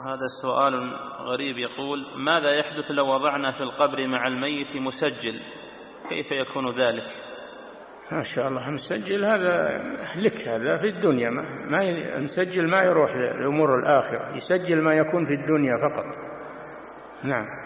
هذا سؤال غريب، يقول: ماذا يحدث لو وضعنا في القبر مع الميت مسجل، كيف يكون ذلك؟ ما شاء الله مسجل هذا لك، هذا في الدنيا، ما مسجل ما يروح لأمور الآخرة، يسجل ما يكون في الدنيا فقط. نعم.